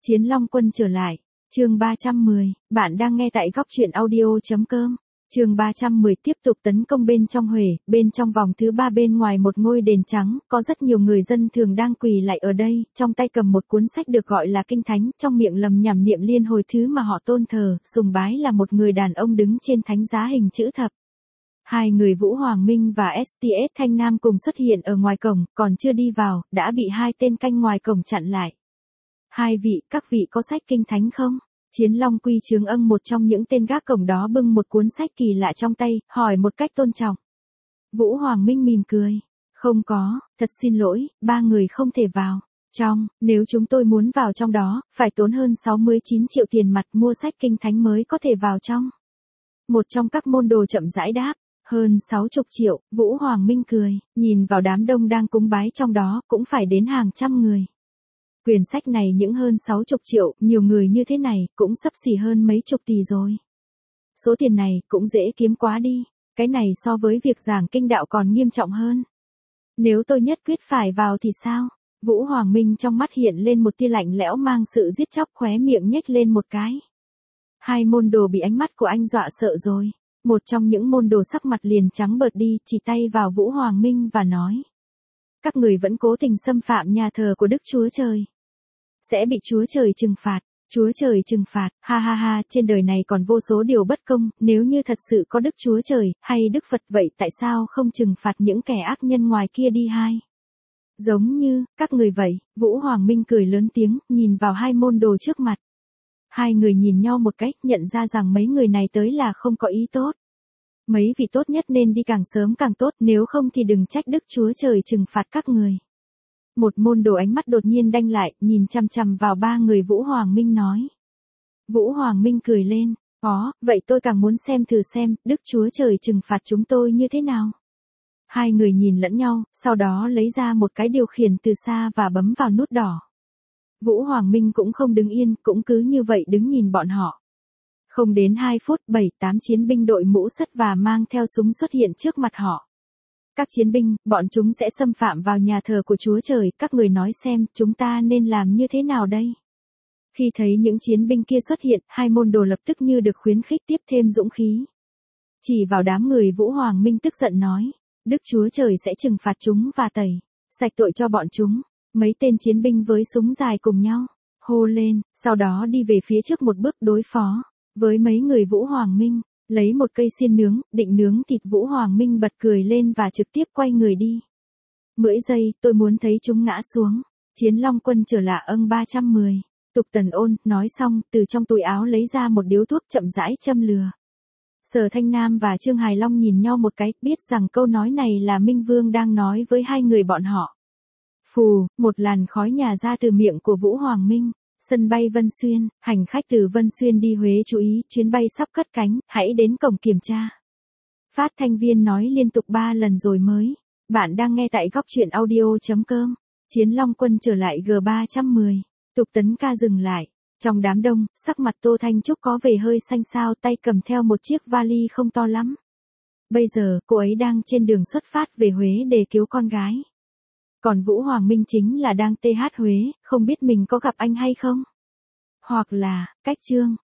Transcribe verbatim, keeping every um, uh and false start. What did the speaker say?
Chiến Long Quân trở lại. Chương ba trăm mười, bạn đang nghe tại góc truyện audio chấm com. Chương ba trăm mười tiếp tục tấn công bên trong Huế, bên trong vòng thứ ba bên ngoài một ngôi đền trắng, có rất nhiều người dân thường đang quỳ lại ở đây, trong tay cầm một cuốn sách được gọi là Kinh Thánh, trong miệng lầm nhẩm niệm liên hồi thứ mà họ tôn thờ, sùng bái là một người đàn ông đứng trên thánh giá hình chữ thập. Hai người Vũ Hoàng Minh và ét tê ét Thanh Nam cùng xuất hiện ở ngoài cổng, còn chưa đi vào, đã bị hai tên canh ngoài cổng chặn lại. Hai vị, các vị có sách Kinh Thánh không? Chiến Long Quy Trướng Ân một trong những tên gác cổng đó bưng một cuốn sách kỳ lạ trong tay, hỏi một cách tôn trọng. Vũ Hoàng Minh mỉm cười. Không có, thật xin lỗi, ba người không thể vào. Trong, nếu chúng tôi muốn vào trong đó, phải tốn hơn sáu mươi chín triệu tiền mặt mua sách Kinh Thánh mới có thể vào trong. Một trong các môn đồ chậm rãi đáp. Hơn sáu mươi triệu, Vũ Hoàng Minh cười, nhìn vào đám đông đang cúng bái trong đó, cũng phải đến hàng trăm người. Quyển sách này những hơn sáu mươi triệu, nhiều người như thế này, cũng sắp xỉ hơn mấy chục tỷ rồi. Số tiền này, cũng dễ kiếm quá đi, cái này so với việc giảng kinh đạo còn nghiêm trọng hơn. Nếu tôi nhất quyết phải vào thì sao? Vũ Hoàng Minh trong mắt hiện lên một tia lạnh lẽo mang sự giết chóc, khóe miệng nhếch lên một cái. Hai môn đồ bị ánh mắt của anh dọa sợ rồi. Một trong những môn đồ sắc mặt liền trắng bợt đi, chỉ tay vào Vũ Hoàng Minh và nói. Các người vẫn cố tình xâm phạm nhà thờ của Đức Chúa Trời. Sẽ bị Chúa Trời trừng phạt. Chúa Trời trừng phạt, ha ha ha, trên đời này còn vô số điều bất công, nếu như thật sự có Đức Chúa Trời, hay Đức Phật vậy tại sao không trừng phạt những kẻ ác nhân ngoài kia đi hai? Giống như, các người vậy, Vũ Hoàng Minh cười lớn tiếng, nhìn vào hai môn đồ trước mặt. Hai người nhìn nhau một cách, nhận ra rằng mấy người này tới là không có ý tốt. Mấy vị tốt nhất nên đi càng sớm càng tốt, nếu không thì đừng trách Đức Chúa Trời trừng phạt các người. Một môn đồ ánh mắt đột nhiên đanh lại, nhìn chằm chằm vào ba người Vũ Hoàng Minh nói. Vũ Hoàng Minh cười lên, có, vậy tôi càng muốn xem thử xem, Đức Chúa Trời trừng phạt chúng tôi như thế nào. Hai người nhìn lẫn nhau, sau đó lấy ra một cái điều khiển từ xa và bấm vào nút đỏ. Vũ Hoàng Minh cũng không đứng yên, cũng cứ như vậy đứng nhìn bọn họ. Không đến hai phút, bảy tám chiến binh đội mũ sắt và mang theo súng xuất hiện trước mặt họ. Các chiến binh, bọn chúng sẽ xâm phạm vào nhà thờ của Chúa Trời, các người nói xem, chúng ta nên làm như thế nào đây? Khi thấy những chiến binh kia xuất hiện, hai môn đồ lập tức như được khuyến khích tiếp thêm dũng khí. Chỉ vào đám người Vũ Hoàng Minh tức giận nói, Đức Chúa Trời sẽ trừng phạt chúng và tẩy sạch tội cho bọn chúng. Mấy tên chiến binh với súng dài cùng nhau, hô lên, sau đó đi về phía trước một bước đối phó với mấy người Vũ Hoàng Minh, lấy một cây xiên nướng, định nướng thịt. Vũ Hoàng Minh bật cười lên và trực tiếp quay người đi. Mười giây, tôi muốn thấy chúng ngã xuống. Chiến Long Quân trở lại âng ba trăm mười. Tục Tần Ôn, nói xong, từ trong túi áo lấy ra một điếu thuốc chậm rãi châm lửa. Sở Thanh Nam và Trương Hải Long nhìn nhau một cái, biết rằng câu nói này là Minh Vương đang nói với hai người bọn họ. Phù, một làn khói nhả ra từ miệng của Vũ Hoàng Minh. Sân bay Vân Xuyên, hành khách từ Vân Xuyên đi Huế chú ý, chuyến bay sắp cất cánh, hãy đến cổng kiểm tra. Phát thanh viên nói liên tục ba lần rồi mới. Bạn đang nghe tại góc truyện audio chấm com. Chiến Long Quân trở lại G ba trăm mười. Tục Tấn ca dừng lại. Trong đám đông, sắc mặt Tô Thanh Trúc có vẻ hơi xanh xao, tay cầm theo một chiếc vali không to lắm. Bây giờ, cô ấy đang trên đường xuất phát về Huế để cứu con gái. Còn Vũ Hoàng Minh chính là đang tê hát Huế, không biết mình có gặp anh hay không? Hoặc là, cách Trương